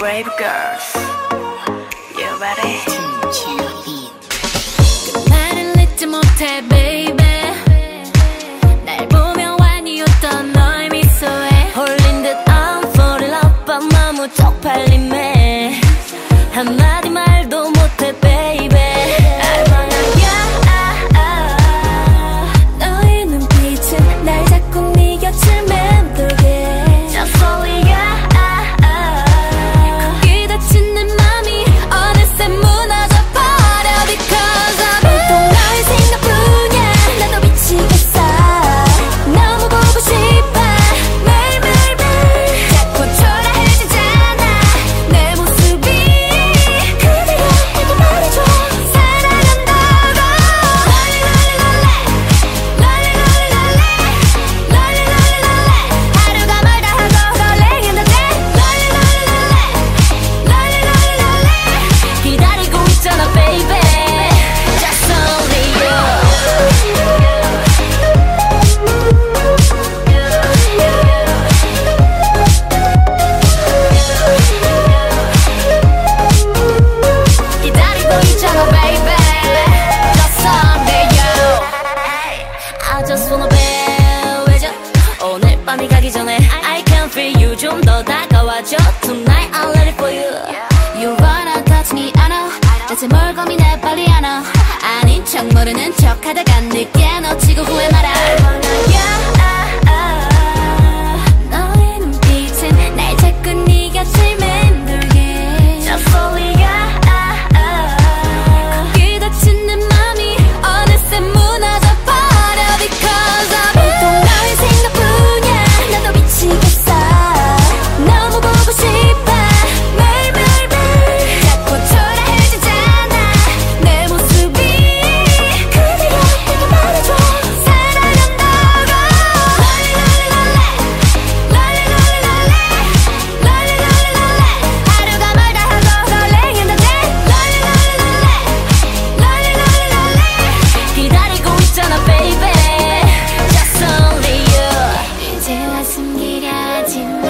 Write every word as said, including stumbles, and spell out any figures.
brave girls. You ready? 말을 잊지 못해 baby. 날 보며 완이었던 너의 미소에 홀린 듯 I'm fall in love but 너무 쪽팔림에 한마디 말도 못해 baby. 너의 눈빛은 날 자꾸 네 곁을 맴돌게 Just only you. 거기 닫힌 내 맘이 어느새 무너져 버려 Because of 온통 너의 생각뿐이야. 나도 미치겠어. 너무 보고 싶어 매일매일매일. 자꾸 초라해지잖아 내 모습이. 그대가 내게 말해줘 사랑한다고. 롤리롤리롤리 롤리롤리롤리 하루가 멀다 하고 롤링인다지. 롤리롤리롤리 기다리고 있잖아 baby. Just only you. 기다리고 있잖아 baby. Just only you. I just wanna be with you. 오늘 밤이 가기 전에 I can feel you. 좀 더 다가와줘 Tonight I'm ready for you. You wanna touch me I know. 대체 뭘 고민해 빨리 안 와. 아닌 척 모르는 척 하다가 늦게 놓치고 후회 마라. 너의 눈빛은 날 자꾸 네 곁을 맴돌게 Just only you. 거기 닫힌 내 맘이 어느새 무너져 버려 Because of 온통 너의 생각뿐이야. 나도 미치겠어. 너무 보고 싶어 매일매일매일. 자꾸 초라해지잖아 내 모습이. 그대가 내게 말해줘 사랑한다고. 롤리롤리롤리 롤리롤리롤리 하루가 멀다 하고 롤링인다지. 롤리롤리롤리 기다리고 있잖아 baby. Just only you. 이제와 숨기려 하지 마.